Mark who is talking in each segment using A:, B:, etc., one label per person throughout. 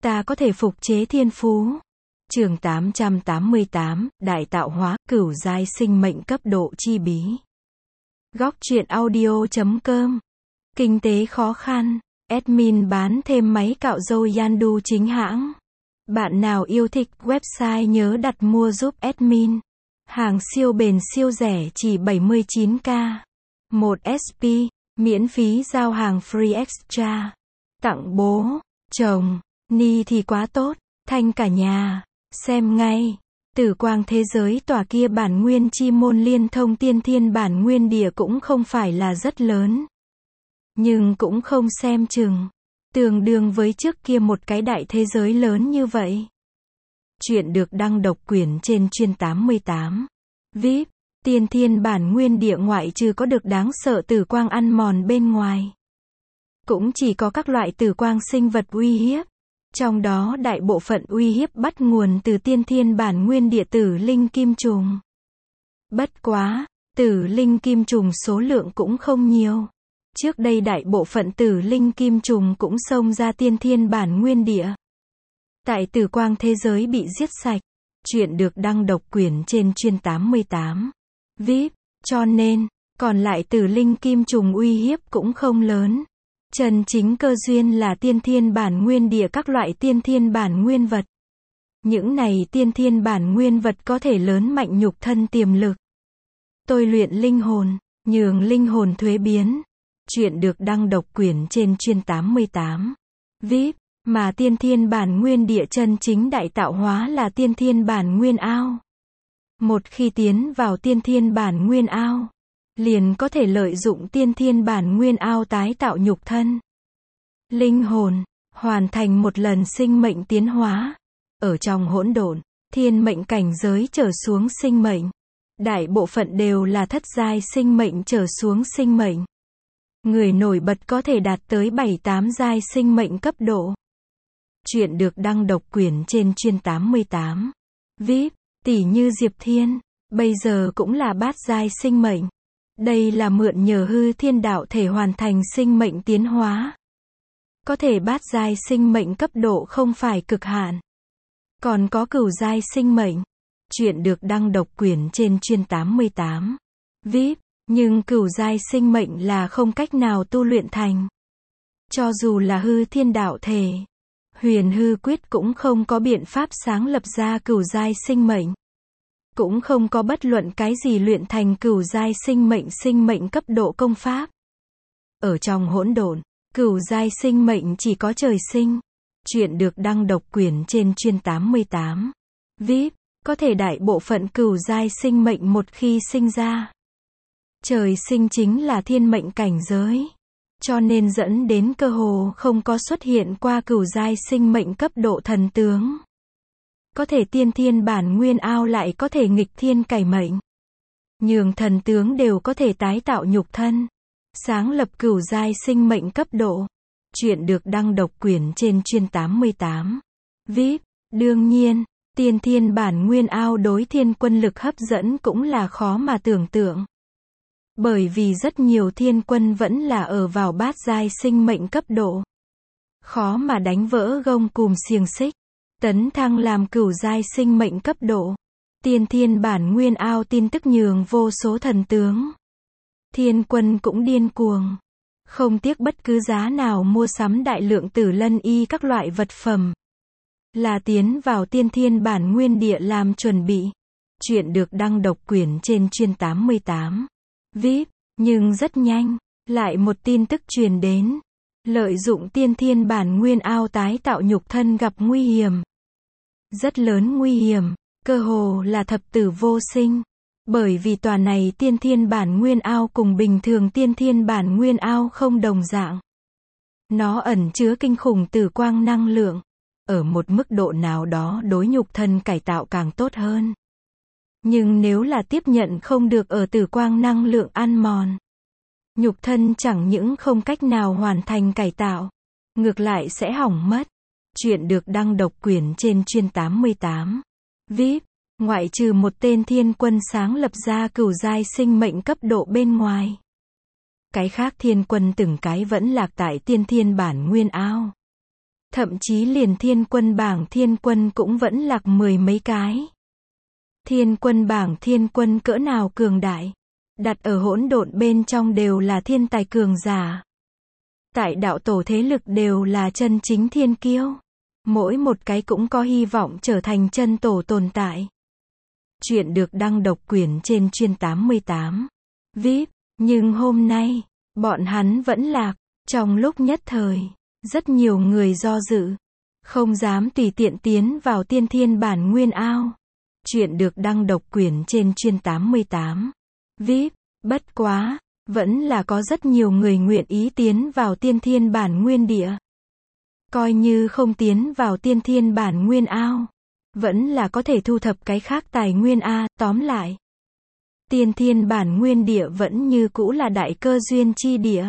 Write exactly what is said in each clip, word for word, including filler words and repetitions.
A: ta có thể phục chế thiên phú. Chương tám trăm tám mươi tám, Đại tạo hóa, cửu giai sinh mệnh cấp độ chi bí. Góc truyện audio chấm com. Kinh tế khó khăn. Admin bán thêm máy cạo râu Yandu chính hãng. Bạn nào yêu thích website nhớ đặt mua giúp admin. Hàng siêu bền siêu rẻ chỉ bảy mươi chín k. một ét pê, miễn phí giao hàng free extra. Tặng bố, chồng, ni thì quá tốt, thanh cả nhà. Xem ngay. Tử quang thế giới tòa kia bản nguyên chi môn liên thông tiên thiên bản nguyên địa cũng không phải là rất lớn. Nhưng cũng không xem chừng. Tương đương với trước kia một cái đại thế giới lớn như vậy. Chuyện được đăng độc quyền trên chuyên tám mươi tám. vê i pê, tiên thiên bản nguyên địa ngoại trừ có được đáng sợ tử quang ăn mòn bên ngoài. Cũng chỉ có các loại tử quang sinh vật uy hiếp. Trong đó đại bộ phận uy hiếp bắt nguồn từ tiên thiên bản nguyên địa tử linh kim trùng. Bất quá, tử linh kim trùng số lượng cũng không nhiều. Trước đây đại bộ phận tử linh kim trùng cũng xông ra tiên thiên bản nguyên địa. Tại tử quang thế giới bị giết sạch. Chuyện được đăng độc quyền trên chuyên tám mươi tám. vê i pê, cho nên, còn lại tử linh kim trùng uy hiếp cũng không lớn. Chân chính cơ duyên là tiên thiên bản nguyên địa các loại tiên thiên bản nguyên vật. Những này tiên thiên bản nguyên vật có thể lớn mạnh nhục thân tiềm lực. Tôi luyện linh hồn, nhường linh hồn thuế biến. Chuyện được đăng độc quyền trên chuyên tám mươi tám. vê i pê, mà tiên thiên bản nguyên địa chân chính đại tạo hóa là tiên thiên bản nguyên ao. Một khi tiến vào tiên thiên bản nguyên ao, liền có thể lợi dụng tiên thiên bản nguyên ao tái tạo nhục thân, linh hồn, hoàn thành một lần sinh mệnh tiến hóa. Ở trong hỗn độn, thiên mệnh cảnh giới trở xuống sinh mệnh, đại bộ phận đều là thất giai sinh mệnh trở xuống sinh mệnh. Người nổi bật có thể đạt tới bảy tám giai sinh mệnh cấp độ. Chuyện được đăng độc quyền trên chuyên tám mươi tám. vê i pê, tỷ như Diệp Thiên, bây giờ cũng là bát giai sinh mệnh. Đây là mượn nhờ hư thiên đạo thể hoàn thành sinh mệnh tiến hóa. Có thể bát giai sinh mệnh cấp độ không phải cực hạn. Còn có cửu giai sinh mệnh. Chuyện được đăng độc quyền trên chuyên tám mươi tám. vê i pê, nhưng cửu giai sinh mệnh là không cách nào tu luyện thành. Cho dù là hư thiên đạo thể, huyền hư quyết cũng không có biện pháp sáng lập ra cửu giai sinh mệnh. Cũng không có bất luận cái gì luyện thành cửu giai sinh mệnh sinh mệnh cấp độ công pháp. Ở trong hỗn độn, cửu giai sinh mệnh chỉ có trời sinh. Chuyện được đăng độc quyền trên chuyên tám mươi tám. vê i pê, có thể đại bộ phận cửu giai sinh mệnh một khi sinh ra. Trời sinh chính là thiên mệnh cảnh giới. Cho nên dẫn đến cơ hồ không có xuất hiện qua cửu giai sinh mệnh cấp độ thần tướng. Có thể tiên thiên bản nguyên ao lại có thể nghịch thiên cải mệnh. Nhường thần tướng đều có thể tái tạo nhục thân. Sáng lập cửu giai sinh mệnh cấp độ. Chuyện được đăng độc quyền trên chuyên tám mươi tám. vê i pê, đương nhiên, tiên thiên bản nguyên ao đối thiên quân lực hấp dẫn cũng là khó mà tưởng tượng. Bởi vì rất nhiều thiên quân vẫn là ở vào bát giai sinh mệnh cấp độ. Khó mà đánh vỡ gông cùm xiềng xích. Tấn thăng làm cửu giai sinh mệnh cấp độ. Tiên thiên bản nguyên ao tin tức nhường vô số thần tướng. Thiên quân cũng điên cuồng. Không tiếc bất cứ giá nào mua sắm đại lượng tử lân y các loại vật phẩm. Là tiến vào tiên thiên bản nguyên địa làm chuẩn bị. Chuyện được đăng độc quyền trên chuyên tám mươi tám. vê i pê, nhưng rất nhanh, lại một tin tức truyền đến. Lợi dụng tiên thiên bản nguyên ao tái tạo nhục thân gặp nguy hiểm. Rất lớn nguy hiểm, cơ hồ là thập tử vô sinh. Bởi vì tòa này tiên thiên bản nguyên ao cùng bình thường tiên thiên bản nguyên ao không đồng dạng. Nó ẩn chứa kinh khủng tử quang năng lượng. Ở một mức độ nào đó đối nhục thân cải tạo càng tốt hơn. Nhưng nếu là tiếp nhận không được ở tử quang năng lượng ăn mòn, nhục thân chẳng những không cách nào hoàn thành cải tạo, ngược lại sẽ hỏng mất. Chuyện được đăng độc quyền trên chuyên tám mươi tám. vê i pê, ngoại trừ một tên thiên quân sáng lập ra cửu giai sinh mệnh cấp độ bên ngoài. Cái khác thiên quân từng cái vẫn lạc tại tiên thiên bản nguyên ao. Thậm chí liền thiên quân bảng thiên quân cũng vẫn lạc mười mấy cái. Thiên quân bảng thiên quân cỡ nào cường đại, đặt ở hỗn độn bên trong đều là thiên tài cường giả. Tại đạo tổ thế lực đều là chân chính thiên kiêu. Mỗi một cái cũng có hy vọng trở thành chân tổ tồn tại. Chuyện được đăng độc quyển trên chuyên tám mươi tám. vê i pê, nhưng hôm nay, bọn hắn vẫn lạc. Trong lúc nhất thời, rất nhiều người do dự, không dám tùy tiện tiến vào tiên thiên bản nguyên ao. Chuyện được đăng độc quyển trên chuyên tám mươi tám. vê i pê, bất quá, vẫn là có rất nhiều người nguyện ý tiến vào tiên thiên bản nguyên địa. Coi như không tiến vào tiên thiên bản nguyên ao, vẫn là có thể thu thập cái khác tài nguyên a, tóm lại. Tiên thiên bản nguyên địa vẫn như cũ là đại cơ duyên chi địa.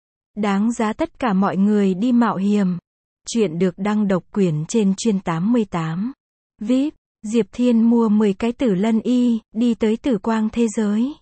A: Đáng giá tất cả mọi người đi mạo hiểm. Chuyện được đăng độc quyển trên chuyên tám mươi tám. vê i pê, Diệp Thiên mua mười cái tử lân y, đi tới tử quang thế giới.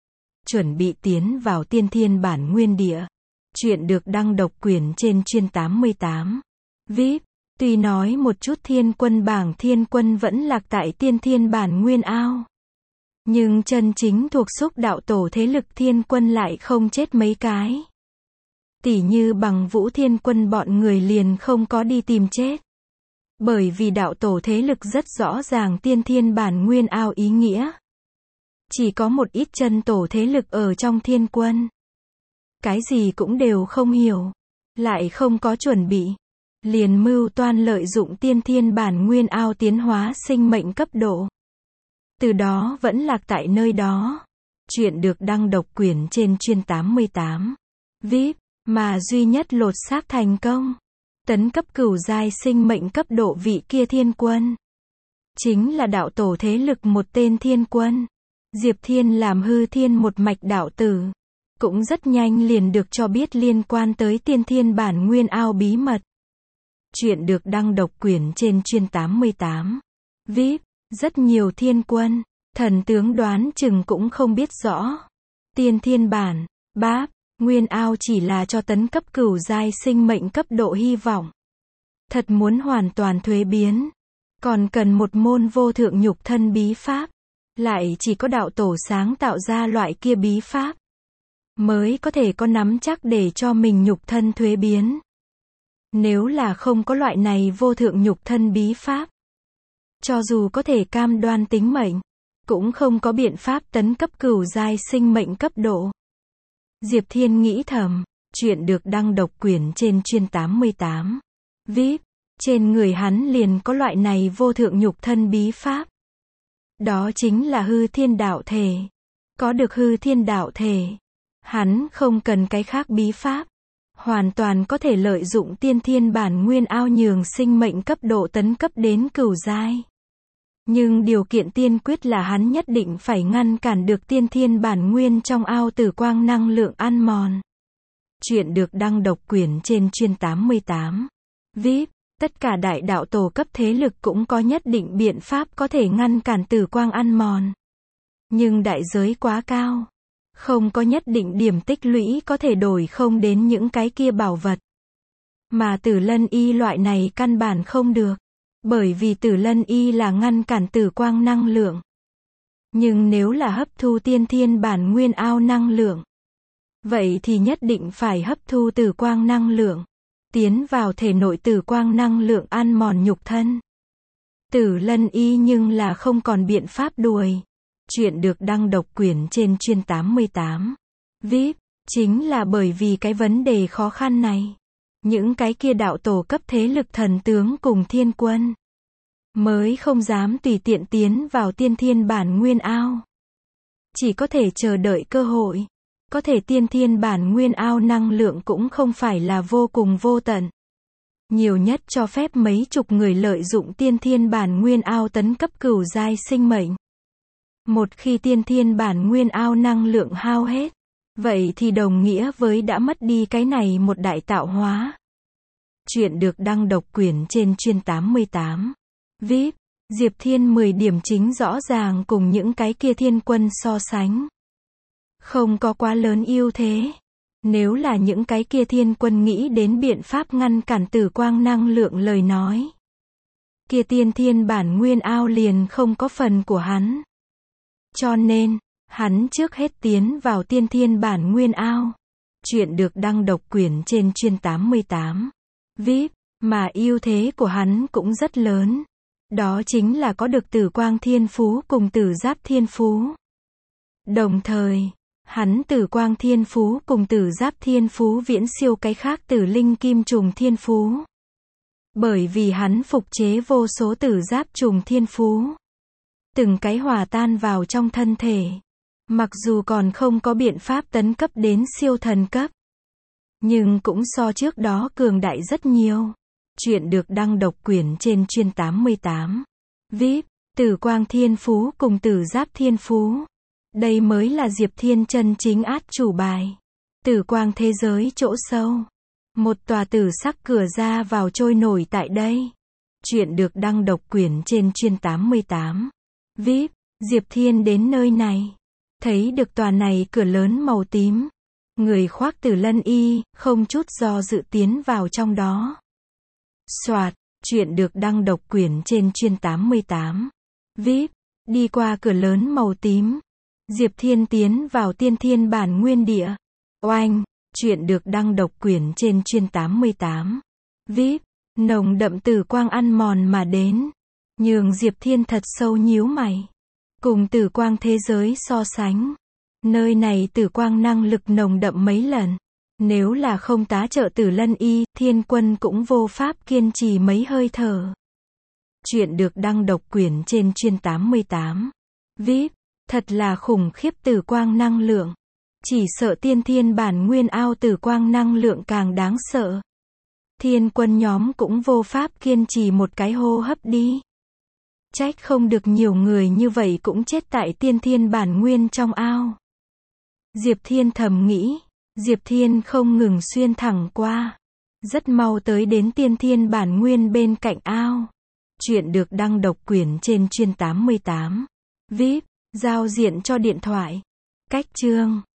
A: Chuẩn bị tiến vào tiên thiên bản nguyên địa. Chuyện được đăng độc quyển trên chuyên tám mươi tám. vê i pê, tuy nói một chút thiên quân bảng thiên quân vẫn lạc tại tiên thiên bản nguyên ao. Nhưng chân chính thuộc xúc đạo tổ thế lực thiên quân lại không chết mấy cái. Tỉ như bằng Vũ Thiên Quân bọn người liền không có đi tìm chết. Bởi vì đạo tổ thế lực rất rõ ràng tiên thiên bản nguyên ao ý nghĩa. Chỉ có một ít chân tổ thế lực ở trong thiên quân. Cái gì cũng đều không hiểu. Lại không có chuẩn bị. Liền mưu toan lợi dụng tiên thiên bản nguyên ao tiến hóa sinh mệnh cấp độ. Từ đó vẫn lạc tại nơi đó. Chuyện được đăng độc quyển trên chuyên tám mươi tám. vê i pê, mà duy nhất lột xác thành công. Tấn cấp cửu giai sinh mệnh cấp độ vị kia thiên quân. Chính là đạo tổ thế lực một tên thiên quân. Diệp Thiên làm hư thiên một mạch đạo tử. Cũng rất nhanh liền được cho biết liên quan tới tiên thiên bản nguyên ao bí mật. Chuyện được đăng độc quyển trên chuyên tám mươi tám. vê i pê, rất nhiều thiên quân, thần tướng đoán chừng cũng không biết rõ. Tiên thiên bản, báp, nguyên ao chỉ là cho tấn cấp cửu giai sinh mệnh cấp độ hy vọng. Thật muốn hoàn toàn thuế biến, còn cần một môn vô thượng nhục thân bí pháp. Lại chỉ có đạo tổ sáng tạo ra loại kia bí pháp, mới có thể có nắm chắc để cho mình nhục thân thuế biến. Nếu là không có loại này vô thượng nhục thân bí pháp, cho dù có thể cam đoan tính mệnh, cũng không có biện pháp tấn cấp cửu giai sinh mệnh cấp độ. Diệp Thiên nghĩ thầm, chuyện được đăng độc quyển trên chuyên tám mươi tám. vê i pê, trên người hắn liền có loại này vô thượng nhục thân bí pháp. Đó chính là hư thiên đạo thể. Có được hư thiên đạo thể, hắn không cần cái khác bí pháp. Hoàn toàn có thể lợi dụng tiên thiên bản nguyên ao nhường sinh mệnh cấp độ tấn cấp đến cửu giai. Nhưng điều kiện tiên quyết là hắn nhất định phải ngăn cản được tiên thiên bản nguyên trong ao tử quang năng lượng ăn mòn. Chuyện được đăng độc quyển trên chuyên tám mươi tám. vê i pê, tất cả đại đạo tổ cấp thế lực cũng có nhất định biện pháp có thể ngăn cản tử quang ăn mòn. Nhưng đại giới quá cao. Không có nhất định điểm tích lũy có thể đổi không đến những cái kia bảo vật. Mà tử lân y loại này căn bản không được. Bởi vì tử lân y là ngăn cản tử quang năng lượng. Nhưng nếu là hấp thu tiên thiên bản nguyên ao năng lượng, vậy thì nhất định phải hấp thu tử quang năng lượng, tiến vào thể nội tử quang năng lượng ăn mòn nhục thân. Tử lân y nhưng là không còn biện pháp đuổi. Chuyện được đăng độc quyển trên chuyên tám mươi tám. vê i pê, chính là bởi vì cái vấn đề khó khăn này. Những cái kia đạo tổ cấp thế lực thần tướng cùng thiên quân, mới không dám tùy tiện tiến vào tiên thiên bản nguyên ao. Chỉ có thể chờ đợi cơ hội. Có thể tiên thiên bản nguyên ao năng lượng cũng không phải là vô cùng vô tận. Nhiều nhất cho phép mấy chục người lợi dụng tiên thiên bản nguyên ao tấn cấp cửu giai sinh mệnh. Một khi tiên thiên bản nguyên ao năng lượng hao hết, vậy thì đồng nghĩa với đã mất đi cái này một đại tạo hóa. Chuyện được đăng độc quyển trên chuyên tám mươi tám. vê i pê, Diệp Thiên mười điểm chính rõ ràng cùng những cái kia thiên quân so sánh. Không có quá lớn ưu thế. Nếu là những cái kia thiên quân nghĩ đến biện pháp ngăn cản tử quang năng lượng lời nói, kia tiên thiên bản nguyên ao liền không có phần của hắn. Cho nên, hắn trước hết tiến vào tiên thiên bản nguyên ao. Chuyện được đăng độc quyển trên chuyên tám mươi tám. vê i pê, mà ưu thế của hắn cũng rất lớn. Đó chính là có được tử quang thiên phú cùng tử giáp thiên phú. Đồng thời, hắn tử quang thiên phú cùng tử giáp thiên phú viễn siêu cái khác tử linh kim trùng thiên phú. Bởi vì hắn phục chế vô số tử giáp trùng thiên phú. Từng cái hòa tan vào trong thân thể. Mặc dù còn không có biện pháp tấn cấp đến siêu thần cấp, nhưng cũng so trước đó cường đại rất nhiều. Chuyện được đăng độc quyển trên chuyên tám mươi tám. vê i pê, tử quang thiên phú cùng tử giáp thiên phú. Đây mới là Diệp Thiên chân chính át chủ bài. Tử quang thế giới chỗ sâu. Một tòa tử sắc cửa ra vào trôi nổi tại đây. Chuyện được đăng độc quyển trên chuyên tám mươi tám. vê i pê, Diệp Thiên đến nơi này. Thấy được tòa này cửa lớn màu tím. Người khoác tử lân y, không chút do dự tiến vào trong đó. Soạt, chuyện được đăng độc quyển trên chuyên tám mươi tám. vê i pê, đi qua cửa lớn màu tím. Diệp Thiên tiến vào tiên thiên bản nguyên địa. Oanh, chuyện được đăng độc quyển trên chuyên tám mươi tám. vê i pê, nồng đậm tử quang ăn mòn mà đến. Nhường Diệp Thiên thật sâu nhíu mày. Cùng tử quang thế giới so sánh. Nơi này tử quang năng lực nồng đậm mấy lần. Nếu là không tá trợ tử lân y, thiên quân cũng vô pháp kiên trì mấy hơi thở. Chuyện được đăng độc quyển trên chuyên tám mươi tám. vê i pê, thật là khủng khiếp tử quang năng lượng. Chỉ sợ tiên thiên bản nguyên ao tử quang năng lượng càng đáng sợ. Thiên quân nhóm cũng vô pháp kiên trì một cái hô hấp đi. Trách không được nhiều người như vậy cũng chết tại tiên thiên bản nguyên trong ao. Diệp Thiên thầm nghĩ. Diệp Thiên không ngừng xuyên thẳng qua. Rất mau tới đến tiên thiên bản nguyên bên cạnh ao. Chuyện được đăng độc quyển trên chuyên tám mươi tám. vê i pê, giao diện cho điện thoại. Cách chương.